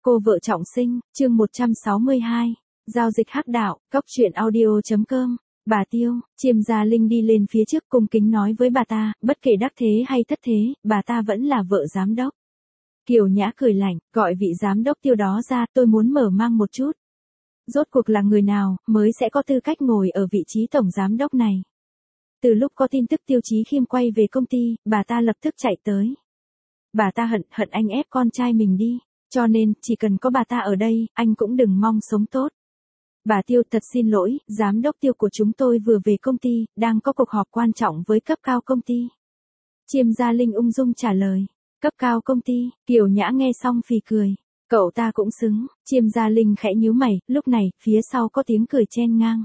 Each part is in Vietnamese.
Cô vợ trọng sinh, chương 162. Giao dịch hắc đạo, cóc truyện audio.com. Bà Tiêu, Chiêm Gia Linh đi lên phía trước cung kính nói với bà ta, bất kể đắc thế hay thất thế, bà ta vẫn là vợ giám đốc. Kiều Nhã cười lạnh, gọi vị giám đốc Tiêu đó ra, tôi muốn mở mang một chút. Rốt cuộc là người nào, mới sẽ có tư cách ngồi ở vị trí tổng giám đốc này. Từ lúc có tin tức Tiêu Chí Khiêm quay về công ty, bà ta lập tức chạy tới. Bà ta hận anh ép con trai mình đi. Cho nên, chỉ cần có bà ta ở đây, anh cũng đừng mong sống tốt. Bà Tiêu thật xin lỗi, giám đốc Tiêu của chúng tôi vừa về công ty, đang có cuộc họp quan trọng với cấp cao công ty. Chiêm Gia Linh ung dung trả lời. Cấp cao công ty, Kiều Nhã nghe xong phì cười. Cậu ta cũng xứng, Chiêm Gia Linh khẽ nhíu mày, lúc này, phía sau có tiếng cười chen ngang.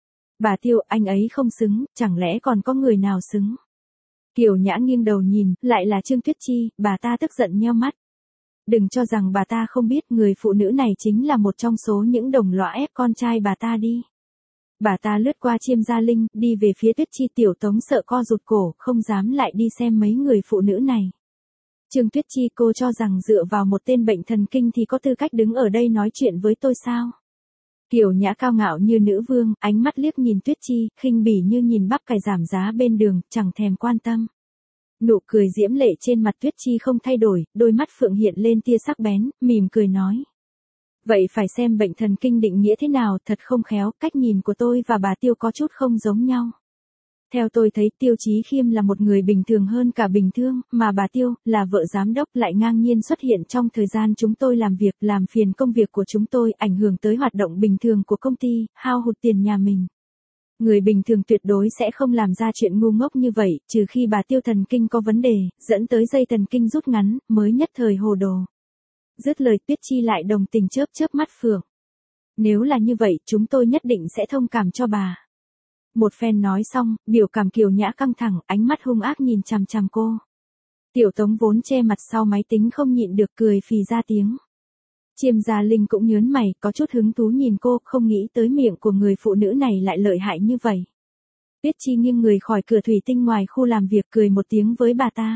Bà Tiêu, anh ấy không xứng, chẳng lẽ còn có người nào xứng? Kiều Nhã nghiêng đầu nhìn, lại là Trương Tuyết Chi, bà ta tức giận nheo mắt. Đừng cho rằng bà ta không biết người phụ nữ này chính là một trong số những đồng lõa ép con trai bà ta đi. Bà ta lướt qua Chiêm Gia Linh, đi về phía Tuyết Chi. Tiểu Tống sợ co rụt cổ, không dám lại đi xem mấy người phụ nữ này. Trương Tuyết Chi, cô cho rằng dựa vào một tên bệnh thần kinh thì có tư cách đứng ở đây nói chuyện với tôi sao? Kiều Nhã cao ngạo như nữ vương, ánh mắt liếc nhìn Tuyết Chi, khinh bỉ như nhìn bắp cải giảm giá bên đường, chẳng thèm quan tâm. Nụ cười diễm lệ trên mặt Tuyết Chi không thay đổi, đôi mắt phượng hiện lên tia sắc bén, mỉm cười nói. Vậy phải xem bệnh thần kinh định nghĩa thế nào, thật không khéo, cách nhìn của tôi và bà Tiêu có chút không giống nhau. Theo tôi thấy Tiêu Chí Khiêm là một người bình thường hơn cả bình thường, mà bà Tiêu, là vợ giám đốc lại ngang nhiên xuất hiện trong thời gian chúng tôi làm việc, làm phiền công việc của chúng tôi, ảnh hưởng tới hoạt động bình thường của công ty, hao hụt tiền nhà mình. Người bình thường tuyệt đối sẽ không làm ra chuyện ngu ngốc như vậy, trừ khi bà Tiêu thần kinh có vấn đề, dẫn tới dây thần kinh rút ngắn, mới nhất thời hồ đồ. Dứt lời Tuyết Chi lại đồng tình chớp mắt phượng. Nếu là như vậy, chúng tôi nhất định sẽ thông cảm cho bà. Một phen nói xong, biểu cảm Kiều Nhã căng thẳng, ánh mắt hung ác nhìn chằm chằm cô. Tiểu Tống vốn che mặt sau máy tính không nhịn được cười phì ra tiếng. Chiêm Gia Linh cũng nhớn mày, có chút hứng thú nhìn cô, không nghĩ tới miệng của người phụ nữ này lại lợi hại như vậy. Tuyết Chi nghiêng người khỏi cửa thủy tinh ngoài khu làm việc cười một tiếng với bà ta.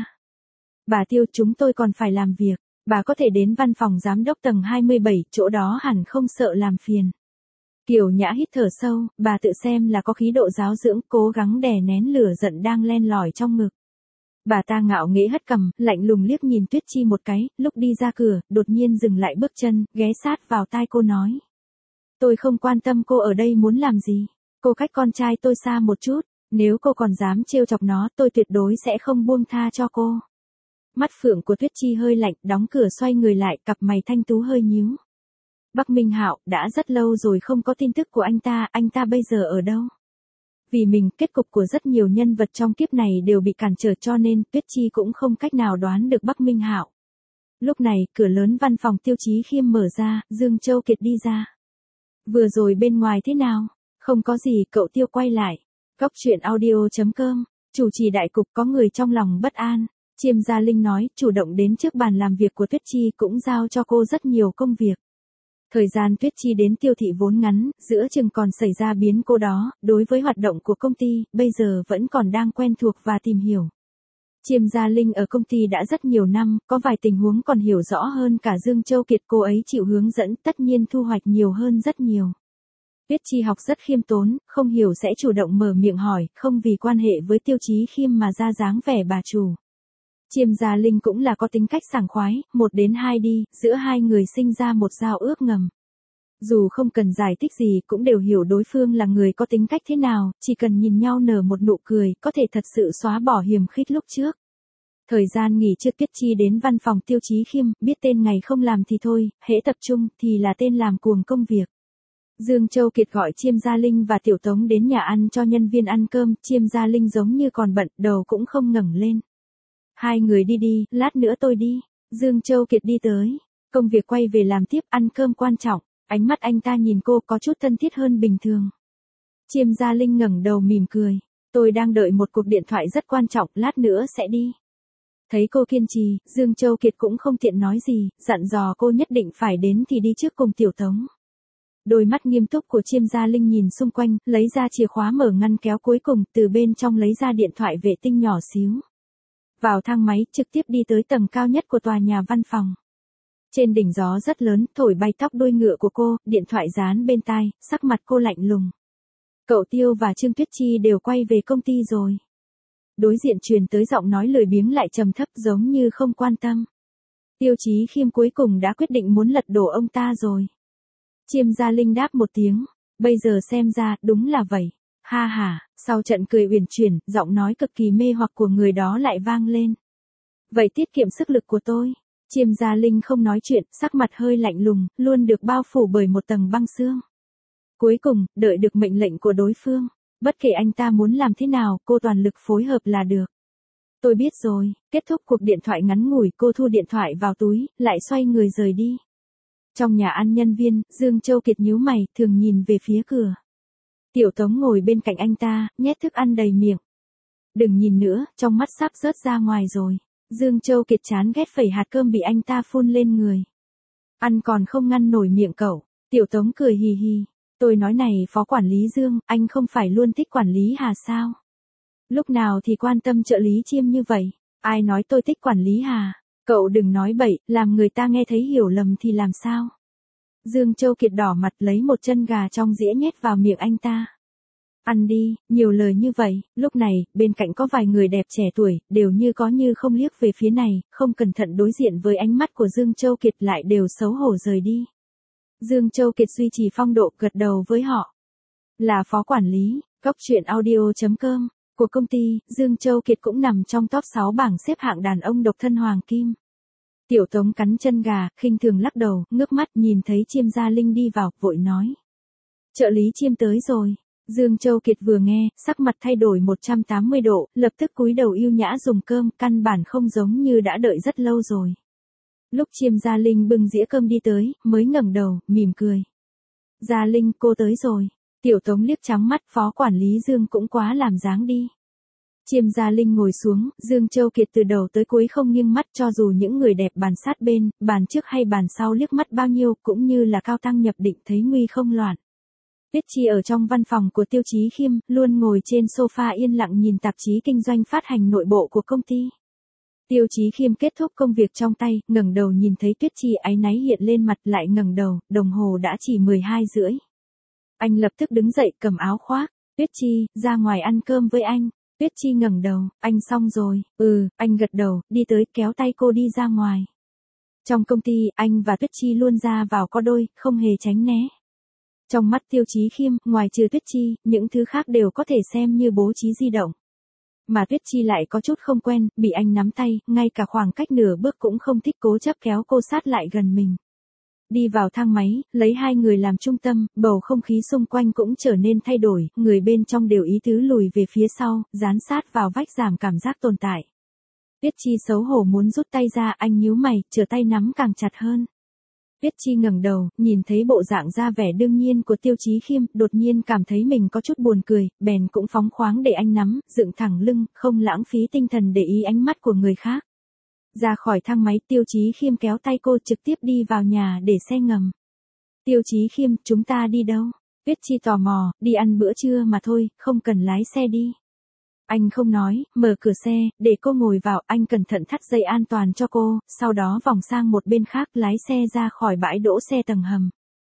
Bà Tiêu, chúng tôi còn phải làm việc, bà có thể đến văn phòng giám đốc tầng 27, chỗ đó hẳn không sợ làm phiền. Kiều Nhã hít thở sâu, bà tự xem là có khí độ giáo dưỡng, cố gắng đè nén lửa giận đang len lỏi trong ngực. Bà ta ngạo nghễ hất cằm, lạnh lùng liếc nhìn Tuyết Chi một cái, lúc đi ra cửa, đột nhiên dừng lại bước chân, ghé sát vào tai cô nói. Tôi không quan tâm cô ở đây muốn làm gì. Cô cách con trai tôi xa một chút, nếu cô còn dám trêu chọc nó, tôi tuyệt đối sẽ không buông tha cho cô. Mắt phượng của Tuyết Chi hơi lạnh, đóng cửa xoay người lại, cặp mày thanh tú hơi nhíu. Bắc Minh Hạo, đã rất lâu rồi không có tin tức của anh ta bây giờ ở đâu? Vì mình, kết cục của rất nhiều nhân vật trong kiếp này đều bị cản trở cho nên Tuyết Chi cũng không cách nào đoán được Bắc Minh Hạo. Lúc này, cửa lớn văn phòng Tiêu Chí Khiêm mở ra, Dương Châu Kiệt đi ra. Vừa rồi bên ngoài thế nào? Không có gì, cậu Tiêu quay lại. Cóc truyện audio.com, chủ trì đại cục có người trong lòng bất an. Chiêm Gia Linh nói, chủ động đến trước bàn làm việc của Tuyết Chi cũng giao cho cô rất nhiều công việc. Thời gian Tuyết Chi đến Tiêu thị vốn ngắn, giữa chừng còn xảy ra biến cố đó, đối với hoạt động của công ty, bây giờ vẫn còn đang quen thuộc và tìm hiểu. Chiêm Gia Linh ở công ty đã rất nhiều năm, có vài tình huống còn hiểu rõ hơn cả Dương Châu Kiệt, cô ấy chịu hướng dẫn tất nhiên thu hoạch nhiều hơn rất nhiều. Tuyết Chi học rất khiêm tốn, không hiểu sẽ chủ động mở miệng hỏi, không vì quan hệ với Tiêu Chí Khiêm mà ra dáng vẻ bà chủ. Chiêm Gia Linh cũng là có tính cách sảng khoái, 1 đến 2 đi, giữa hai người sinh ra một giao ước ngầm. Dù không cần giải thích gì cũng đều hiểu đối phương là người có tính cách thế nào, chỉ cần nhìn nhau nở một nụ cười, có thể thật sự xóa bỏ hiềm khích lúc trước. Thời gian nghỉ trước Tuyết Chi đến văn phòng Tiêu Chí Khiêm, biết tên ngày không làm thì thôi, hễ tập trung thì là tên làm cuồng công việc. Dương Châu Kiệt gọi Chiêm Gia Linh và Tiểu Tống đến nhà ăn cho nhân viên ăn cơm, Chiêm Gia Linh giống như còn bận, đầu cũng không ngẩng lên. Hai người đi, lát nữa tôi đi. Dương Châu Kiệt đi tới. Công việc quay về làm tiếp, ăn cơm quan trọng. Ánh mắt anh ta nhìn cô có chút thân thiết hơn bình thường. Chiêm Gia Linh ngẩng đầu mỉm cười. Tôi đang đợi một cuộc điện thoại rất quan trọng, lát nữa sẽ đi. Thấy cô kiên trì, Dương Châu Kiệt cũng không tiện nói gì, dặn dò cô nhất định phải đến thì đi trước cùng Tiểu Tống. Đôi mắt nghiêm túc của Chiêm Gia Linh nhìn xung quanh, lấy ra chìa khóa mở ngăn kéo cuối cùng, từ bên trong lấy ra điện thoại vệ tinh nhỏ xíu. Vào thang máy, trực tiếp đi tới tầng cao nhất của tòa nhà văn phòng. Trên đỉnh gió rất lớn, thổi bay tóc đuôi ngựa của cô, điện thoại dán bên tai, sắc mặt cô lạnh lùng. Cậu Tiêu và Trương Tuyết Chi đều quay về công ty rồi. Đối diện truyền tới giọng nói lười biếng lại trầm thấp giống như không quan tâm. Tiêu Chí Khiêm cuối cùng đã quyết định muốn lật đổ ông ta rồi. Chiêm Gia Linh đáp một tiếng, bây giờ xem ra đúng là vậy. Ha ha, sau trận cười uyển chuyển, giọng nói cực kỳ mê hoặc của người đó lại vang lên. Vậy tiết kiệm sức lực của tôi. Chiêm Gia Linh không nói chuyện, sắc mặt hơi lạnh lùng, luôn được bao phủ bởi một tầng băng xương. Cuối cùng, đợi được mệnh lệnh của đối phương. Bất kể anh ta muốn làm thế nào, cô toàn lực phối hợp là được. Tôi biết rồi, kết thúc cuộc điện thoại ngắn ngủi, cô thu điện thoại vào túi, lại xoay người rời đi. Trong nhà ăn nhân viên, Dương Châu Kiệt nhíu mày, thường nhìn về phía cửa. Tiểu Tống ngồi bên cạnh anh ta, nhét thức ăn đầy miệng. Đừng nhìn nữa, trong mắt sắp rớt ra ngoài rồi. Dương Châu Kiệt chán ghét phẩy hạt cơm bị anh ta phun lên người. Ăn còn không ngăn nổi miệng cậu. Tiểu Tống cười hì hì. Tôi nói này Phó Quản lý Dương, anh không phải luôn thích Quản lý Hà sao? Lúc nào thì quan tâm trợ lý Chiêm như vậy? Ai nói tôi thích Quản lý Hà? Cậu đừng nói bậy, làm người ta nghe thấy hiểu lầm thì làm sao? Dương Châu Kiệt đỏ mặt lấy một chân gà trong dĩa nhét vào miệng anh ta. Ăn đi, nhiều lời như vậy. Lúc này, bên cạnh có vài người đẹp trẻ tuổi, đều như có như không liếc về phía này, không cẩn thận đối diện với ánh mắt của Dương Châu Kiệt lại đều xấu hổ rời đi. Dương Châu Kiệt duy trì phong độ gật đầu với họ. Là Phó Quản lý, Cóc Truyện Audio.com. Của công ty, Dương Châu Kiệt cũng nằm trong top 6 bảng xếp hạng đàn ông độc thân hoàng kim. Tiểu Tống cắn chân gà, khinh thường lắc đầu, ngước mắt nhìn thấy Chiêm Gia Linh đi vào, vội nói. Trợ lý Chiêm tới rồi. Dương Châu Kiệt vừa nghe, sắc mặt thay đổi 180 độ, lập tức cúi đầu yêu nhã dùng cơm, căn bản không giống như đã đợi rất lâu rồi. Lúc Chiêm Gia Linh bưng dĩa cơm đi tới, mới ngẩng đầu, mỉm cười. Gia Linh, cô tới rồi. Tiểu Tống liếc trắng mắt, Phó Quản lý Dương cũng quá làm dáng đi. Chiêm Gia Linh ngồi xuống, Dương Châu Kiệt từ đầu tới cuối không nghiêng mắt, cho dù những người đẹp bàn sát bên, bàn trước hay bàn sau liếc mắt bao nhiêu, cũng như là cao tăng nhập định thấy nguy không loạn. Tuyết Chi ở trong văn phòng của Tiêu Chí Khiêm, luôn ngồi trên sofa yên lặng nhìn tạp chí kinh doanh phát hành nội bộ của công ty. Tiêu Chí Khiêm kết thúc công việc trong tay, ngẩng đầu nhìn thấy Tuyết Chi áy náy hiện lên mặt, lại ngẩng đầu, đồng hồ đã chỉ 12:30. Anh lập tức đứng dậy cầm áo khoác. Tuyết Chi, ra ngoài ăn cơm với anh. Tuyết Chi ngẩng đầu, anh xong rồi. Anh gật đầu, đi tới kéo tay cô đi ra ngoài. Trong công ty, anh và Tuyết Chi luôn ra vào có đôi, không hề tránh né. Trong mắt Tiêu Chí Khiêm, ngoài trừ Tuyết Chi, những thứ khác đều có thể xem như bố trí di động. Mà Tuyết Chi lại có chút không quen, bị anh nắm tay, ngay cả khoảng cách nửa bước cũng không thích, cố chấp kéo cô sát lại gần mình. Đi vào thang máy, lấy hai người làm trung tâm, bầu không khí xung quanh cũng trở nên thay đổi, người bên trong đều ý tứ lùi về phía sau, dán sát vào vách giảm cảm giác tồn tại. Tuyết Chi xấu hổ muốn rút tay ra, anh nhíu mày, trở tay nắm càng chặt hơn. Tuyết Chi ngẩng đầu, nhìn thấy bộ dạng ra vẻ đương nhiên của Tiêu Chí Khiêm, đột nhiên cảm thấy mình có chút buồn cười, bèn cũng phóng khoáng để anh nắm, dựng thẳng lưng, không lãng phí tinh thần để ý ánh mắt của người khác. Ra khỏi thang máy, Tiêu Chí Khiêm kéo tay cô trực tiếp đi vào nhà để xe ngầm. Tiêu Chí Khiêm, chúng ta đi đâu? Tuyết Chi tò mò, đi ăn bữa trưa mà thôi, không cần lái xe đi. Anh không nói, mở cửa xe, để cô ngồi vào, anh cẩn thận thắt dây an toàn cho cô, sau đó vòng sang một bên khác lái xe ra khỏi bãi đỗ xe tầng hầm.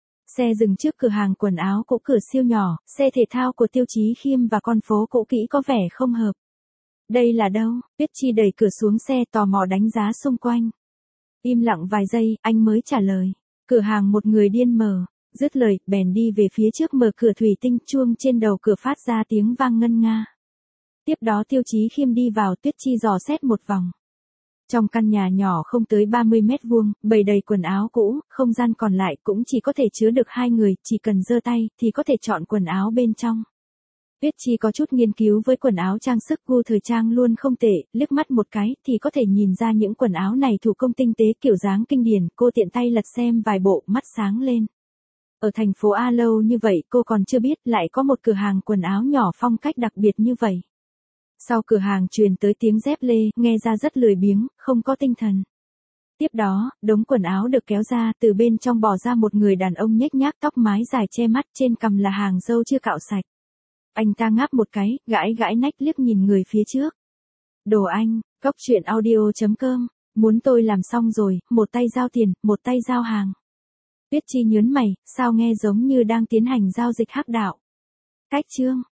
Xe dừng trước cửa hàng quần áo cũ cửa siêu nhỏ, xe thể thao của Tiêu Chí Khiêm và con phố cũ kỹ có vẻ không hợp. Đây là đâu? Tuyết Chi đẩy cửa xuống xe tò mò đánh giá xung quanh. Im lặng vài giây, anh mới trả lời. Cửa hàng một người điên mở. Dứt lời, bèn đi về phía trước mở cửa thủy tinh, chuông trên đầu cửa phát ra tiếng vang ngân nga. Tiếp đó Tiêu Chí Khiêm đi vào, Tuyết Chi dò xét một vòng. Trong căn nhà nhỏ không tới 30 mét vuông, bày đầy quần áo cũ, không gian còn lại cũng chỉ có thể chứa được hai người, chỉ cần giơ tay thì có thể chọn quần áo bên trong. Tuyết Chi có chút nghiên cứu với quần áo trang sức, gu thời trang luôn không tệ, liếc mắt một cái thì có thể nhìn ra những quần áo này thủ công tinh tế, kiểu dáng kinh điển, cô tiện tay lật xem vài bộ, mắt sáng lên. Ở thành phố A lâu như vậy cô còn chưa biết lại có một cửa hàng quần áo nhỏ phong cách đặc biệt như vậy. Sau cửa hàng truyền tới tiếng dép lê, nghe ra rất lười biếng, không có tinh thần. Tiếp đó, đống quần áo được kéo ra, từ bên trong bò ra một người đàn ông nhếch nhác, tóc mái dài che mắt, trên cằm là hàng râu chưa cạo sạch. Anh ta ngáp một cái, gãi gãi nách liếc nhìn người phía trước. Đồ Anh, Cóc Truyện Audio.com Muốn tôi làm xong rồi, một tay giao tiền, một tay giao hàng. Tuyết Chi nhớn mày, sao nghe giống như đang tiến hành giao dịch hắc đạo. Cách chương